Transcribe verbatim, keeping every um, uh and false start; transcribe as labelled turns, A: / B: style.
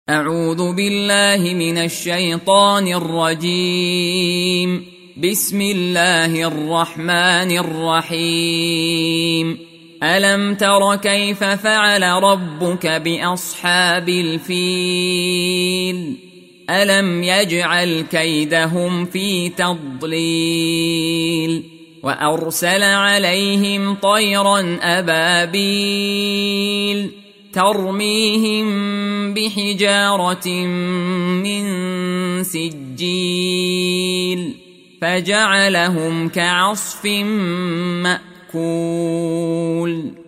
A: أعوذ بالله من الشيطان الرجيم. بسم الله الرحمن الرحيم. ألم تر كيف فعل ربك بأصحاب الفيل؟ ألم يجعل كيدهم في تضليل وأرسل عليهم طيرا أبابيل ترميهم بحجارة من سجيل فجعلهم كعصف مأكول.